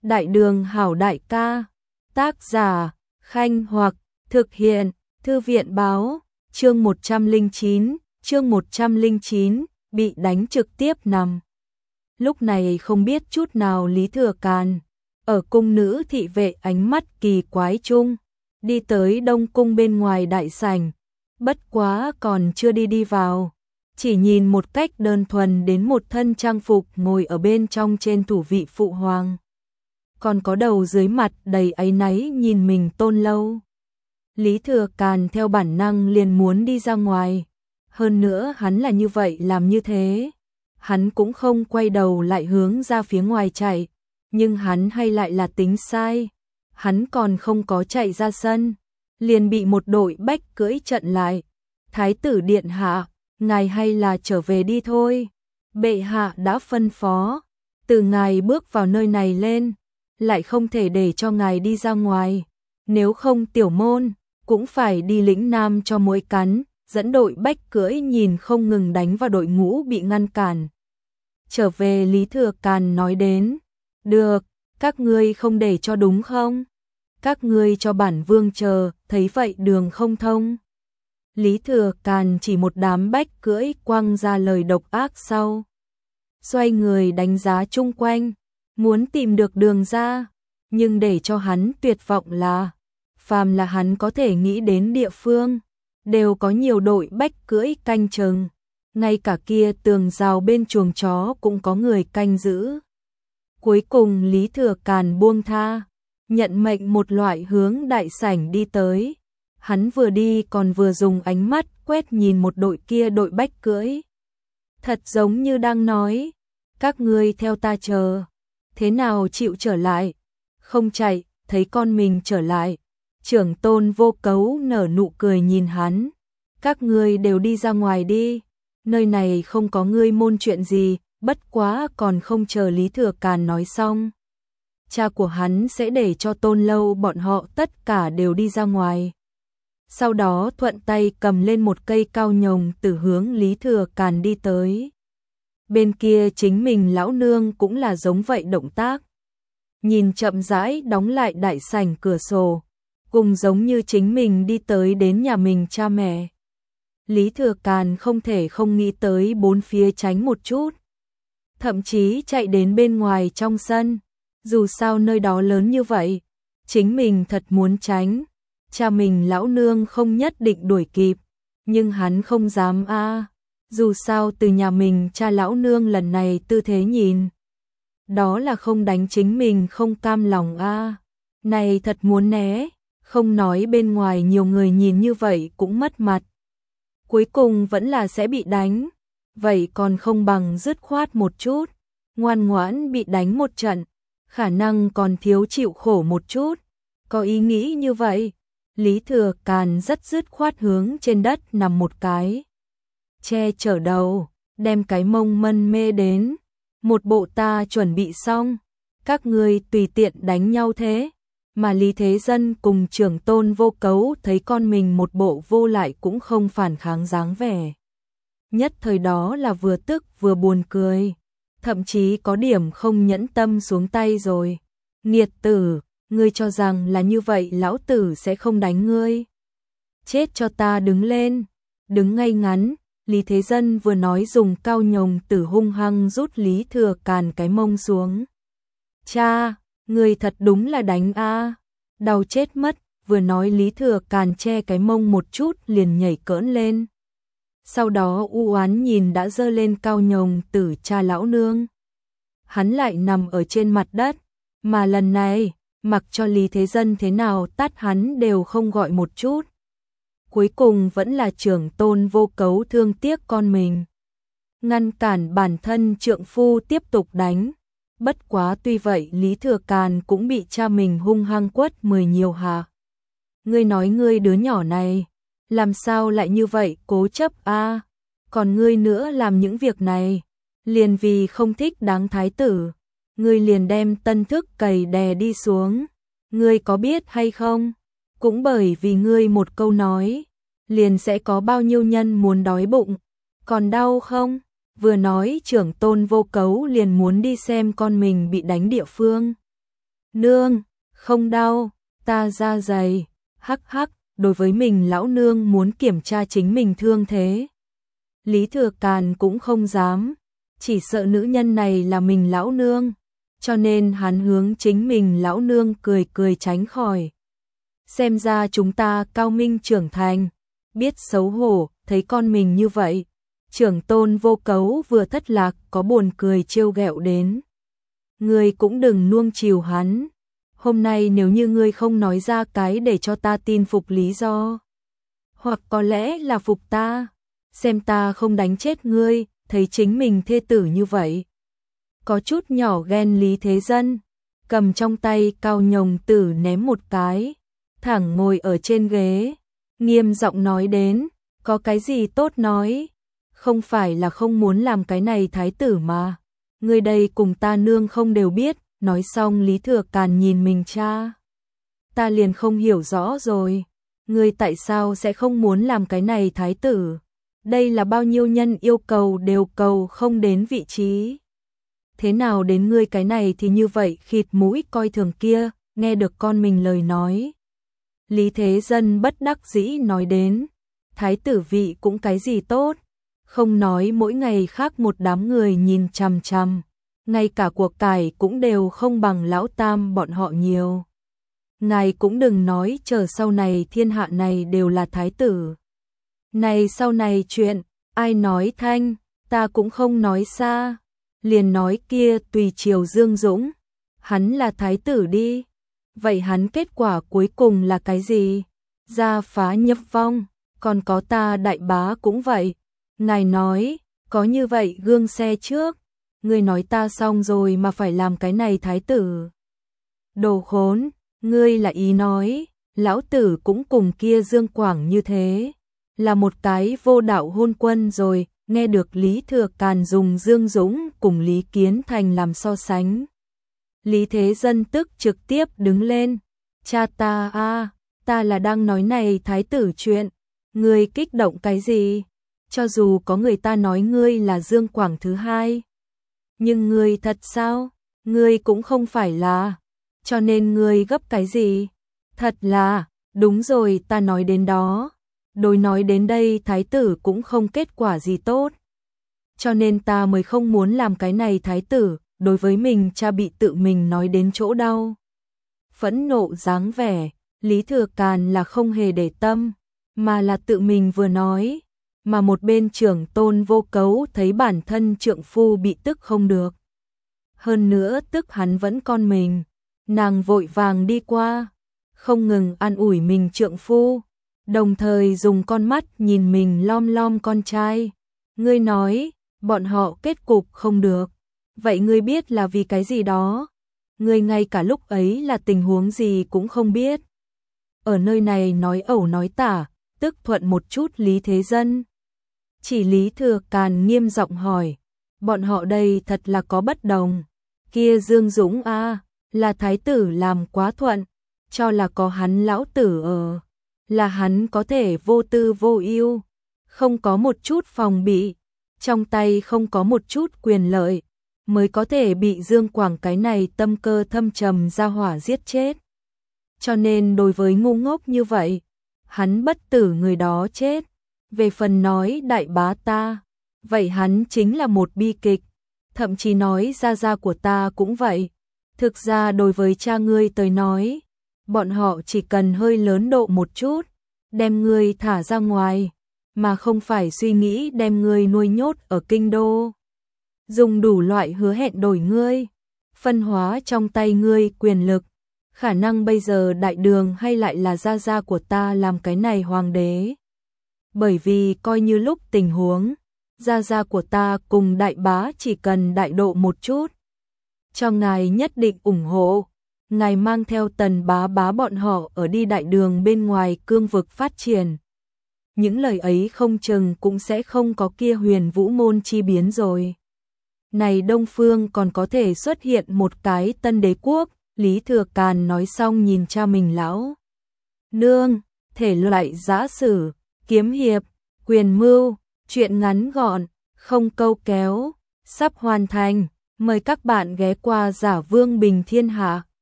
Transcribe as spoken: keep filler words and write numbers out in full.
Đại đường hảo đại ca, tác giả, Khanh Hoặc, thực hiện, Thư viện báo, chương một trăm lẻ chín, chương một trăm lẻ chín, bị đánh trực tiếp nằm. Lúc này không biết chút nào Lý Thừa Càn, ở cung nữ thị vệ ánh mắt kỳ quái chung, đi tới Đông Cung bên ngoài đại sảnh, bất quá còn chưa đi đi vào, chỉ nhìn một cách đơn thuần đến một thân trang phục ngồi ở bên trong trên thủ vị phụ hoàng. Còn có đầu dưới mặt đầy áy náy nhìn mình Tôn Lâu. Lý Thừa Càn theo bản năng liền muốn đi ra ngoài, hơn nữa hắn là như vậy làm như thế. Hắn cũng không quay đầu lại hướng ra phía ngoài chạy, nhưng hắn hay lại là tính sai. Hắn còn không có chạy ra sân, liền bị một đội bách cưỡi chặn lại. Thái tử điện hạ, ngài hay là trở về đi thôi. Bệ hạ đã phân phó, từ ngài bước vào nơi này lên, lại không thể để cho ngài đi ra ngoài. Nếu không tiểu môn, cũng phải đi lĩnh nam cho muỗi cắn. Dẫn đội bách cưỡi nhìn không ngừng đánh vào đội ngũ bị ngăn cản. Trở về Lý Thừa Càn nói đến, được, các ngươi không để cho đúng không? Các ngươi cho bản vương chờ, thấy vậy đường không thông. Lý Thừa Càn chỉ một đám bách cưỡi quăng ra lời độc ác sau. Xoay người đánh giá chung quanh, muốn tìm được đường ra, nhưng để cho hắn tuyệt vọng là, phàm là hắn có thể nghĩ đến địa phương, đều có nhiều đội bách cưỡi canh chừng, ngay cả kia tường rào bên chuồng chó cũng có người canh giữ. Cuối cùng Lý Thừa Càn buông tha, nhận mệnh một loại hướng đại sảnh đi tới. Hắn vừa đi còn vừa dùng ánh mắt quét nhìn một đội kia đội bách cưỡi. Thật giống như đang nói, các ngươi theo ta chờ, thế nào chịu trở lại, không chạy, thấy con mình trở lại. Trưởng Tôn Vô Cấu nở nụ cười nhìn hắn, các ngươi đều đi ra ngoài đi, nơi này không có ngươi môn chuyện gì. Bất quá còn không chờ Lý Thừa Càn nói xong, cha của hắn sẽ để cho Tôn Lâu bọn họ tất cả đều đi ra ngoài. Sau đó thuận tay cầm lên một cây cao nhồng từ hướng Lý Thừa Càn đi tới. Bên kia chính mình lão nương cũng là giống vậy động tác. Nhìn chậm rãi đóng lại đại sảnh cửa sổ, cùng giống như chính mình đi tới đến nhà mình cha mẹ. Lý Thừa Càn không thể không nghĩ tới bốn phía tránh một chút. Thậm chí chạy đến bên ngoài trong sân, dù sao nơi đó lớn như vậy, chính mình thật muốn tránh, cha mình lão nương không nhất định đuổi kịp, nhưng hắn không dám a, à. Dù sao từ nhà mình cha lão nương lần này tư thế nhìn, đó là không đánh chính mình không cam lòng a, à. Này thật muốn né, không nói bên ngoài nhiều người nhìn như vậy cũng mất mặt. Cuối cùng vẫn là sẽ bị đánh. Vậy còn không bằng dứt khoát một chút, ngoan ngoãn bị đánh một trận, khả năng còn thiếu chịu khổ một chút. Có ý nghĩ như vậy, Lý Thừa Càn rất dứt khoát hướng trên đất nằm một cái, che chở đầu, đem cái mông mân mê đến. Một bộ ta chuẩn bị xong, các ngươi tùy tiện đánh nhau thế. Mà Lý Thế Dân cùng Trưởng Tôn Vô Cấu thấy con mình một bộ vô lại cũng không phản kháng dáng vẻ. Nhất thời đó là vừa tức vừa buồn cười, thậm chí có điểm không nhẫn tâm xuống tay rồi. Nghiệt tử, ngươi cho rằng là như vậy lão tử sẽ không đánh ngươi. Chết cho ta đứng lên, đứng ngay ngắn. Lý Thế Dân vừa nói dùng cao nhồng tử hung hăng rút Lý Thừa Càn cái mông xuống. Cha, ngươi thật đúng là đánh a, đau chết mất. Vừa nói Lý Thừa Càn che cái mông một chút liền nhảy cỡn lên. Sau đó u oán nhìn đã dơ lên cao nhồng tử cha lão nương. Hắn lại nằm ở trên mặt đất, mà lần này, mặc cho Lý Thế Dân thế nào tát hắn đều không gọi một chút. Cuối cùng vẫn là Trưởng Tôn Vô Cấu thương tiếc con mình, ngăn cản bản thân trượng phu tiếp tục đánh. Bất quá tuy vậy Lý Thừa Càn cũng bị cha mình hung hăng quất mười nhiều hạ. Ngươi nói ngươi đứa nhỏ này, làm sao lại như vậy cố chấp a, à? Còn ngươi nữa làm những việc này, liền vì không thích đáng thái tử, ngươi liền đem tân thức cày đè đi xuống. Ngươi có biết hay không? Cũng bởi vì ngươi một câu nói, liền sẽ có bao nhiêu nhân muốn đói bụng, còn đau không? Vừa nói Trưởng Tôn Vô Cấu liền muốn đi xem con mình bị đánh địa phương. Nương, không đau, ta da dày, hắc hắc, đối với mình lão nương muốn kiểm tra chính mình thương thế. Lý Thừa Càn cũng không dám, chỉ sợ nữ nhân này là mình lão nương, cho nên hắn hướng chính mình lão nương cười cười tránh khỏi. Xem ra chúng ta cao minh trưởng thành, biết xấu hổ, thấy con mình như vậy. Trưởng tôn Vô Cấu vừa thất lạc có buồn cười trêu ghẹo đến. Ngươi cũng đừng nuông chiều hắn. Hôm nay nếu như ngươi không nói ra cái để cho ta tin phục lý do, hoặc có lẽ là phục ta, xem ta không đánh chết ngươi, thấy chính mình thê tử như vậy. Có chút nhỏ ghen Lý Thế Dân, cầm trong tay cao nhồng tử ném một cái, thẳng ngồi ở trên ghế, nghiêm giọng nói đến, có cái gì tốt nói, không phải là không muốn làm cái này thái tử mà, ngươi đây cùng ta nương không đều biết. Nói xong Lý Thừa Càn nhìn mình cha. Ta liền không hiểu rõ rồi, ngươi tại sao sẽ không muốn làm cái này thái tử? Đây là bao nhiêu nhân yêu cầu đều cầu không đến vị trí. Thế nào đến ngươi cái này thì như vậy khịt mũi coi thường kia, nghe được con mình lời nói. Lý Thế Dân bất đắc dĩ nói đến, thái tử vị cũng cái gì tốt, không nói mỗi ngày khác một đám người nhìn chằm chằm. Ngay cả cuộc cải cũng đều không bằng lão tam bọn họ nhiều. Ngài cũng đừng nói chờ sau này thiên hạ này đều là thái tử. Này sau này chuyện, ai nói thanh, ta cũng không nói xa. Liền nói kia tùy triều Dương Dũng, hắn là thái tử đi. Vậy hắn kết quả cuối cùng là cái gì? Gia phá nhập vong, còn có ta đại bá cũng vậy. Ngài nói, có như vậy gương xe trước. Ngươi nói ta xong rồi mà phải làm cái này thái tử. Đồ khốn, ngươi là ý nói, lão tử cũng cùng kia Dương Quảng như thế, là một cái vô đạo hôn quân rồi, nghe được Lý Thừa Càn dùng Dương Dũng cùng Lý Kiến Thành làm so sánh. Lý Thế Dân tức trực tiếp đứng lên, cha ta a, ta là đang nói này thái tử chuyện, ngươi kích động cái gì? Cho dù có người ta nói ngươi là Dương Quảng thứ hai. Nhưng ngươi thật sao? Ngươi cũng không phải là, cho nên ngươi gấp cái gì? Thật là, đúng rồi ta nói đến đó. Đối nói đến đây thái tử cũng không kết quả gì tốt. Cho nên ta mới không muốn làm cái này thái tử, đối với mình cha bị tự mình nói đến chỗ đau. Phẫn nộ dáng vẻ, Lý Thừa Càn là không hề để tâm, mà là tự mình vừa nói. Mà một bên trưởng tôn Vô Cấu thấy bản thân trượng phu bị tức không được. Hơn nữa tức hắn vẫn con mình, nàng vội vàng đi qua, không ngừng an ủi mình trượng phu, đồng thời dùng con mắt nhìn mình lom lom con trai. Ngươi nói, bọn họ kết cục không được, vậy ngươi biết là vì cái gì đó? Ngươi ngay cả lúc ấy là tình huống gì cũng không biết. Ở nơi này nói ẩu nói tả, tức thuận một chút Lý Thế Dân. Chỉ Lý Thừa Càn nghiêm giọng hỏi, bọn họ đây thật là có bất đồng. Kia Dương Dũng a, là thái tử làm quá thuận, cho là có hắn lão tử ở, là hắn có thể vô tư vô ưu, không có một chút phòng bị, trong tay không có một chút quyền lợi, mới có thể bị Dương Quảng cái này tâm cơ thâm trầm ra hỏa giết chết. Cho nên đối với ngu ngốc như vậy, hắn bất tử người đó chết. Về phần nói đại bá ta, vậy hắn chính là một bi kịch, thậm chí nói gia gia của ta cũng vậy. Thực ra đối với cha ngươi tới nói, bọn họ chỉ cần hơi lớn độ một chút, đem ngươi thả ra ngoài, mà không phải suy nghĩ đem ngươi nuôi nhốt ở kinh đô. Dùng đủ loại hứa hẹn đổi ngươi, phân hóa trong tay ngươi quyền lực, khả năng bây giờ đại đường hay lại là gia gia của ta làm cái này hoàng đế. Bởi vì coi như lúc tình huống, gia gia của ta cùng đại bá chỉ cần đại độ một chút. Cho ngài nhất định ủng hộ, ngài mang theo tần bá bá bọn họ ở đi đại đường bên ngoài cương vực phát triển. Những lời ấy không chừng cũng sẽ không có kia huyền vũ môn chi biến rồi. Này Đông Phương còn có thể xuất hiện một cái tân đế quốc, Lý Thừa Càn nói xong nhìn cha mình lão. Nương, thể loại giã sử, kiếm hiệp, quyền mưu, chuyện ngắn gọn, không câu kéo, sắp hoàn thành. Mời các bạn ghé qua Giả Vương Bình Thiên Hạ.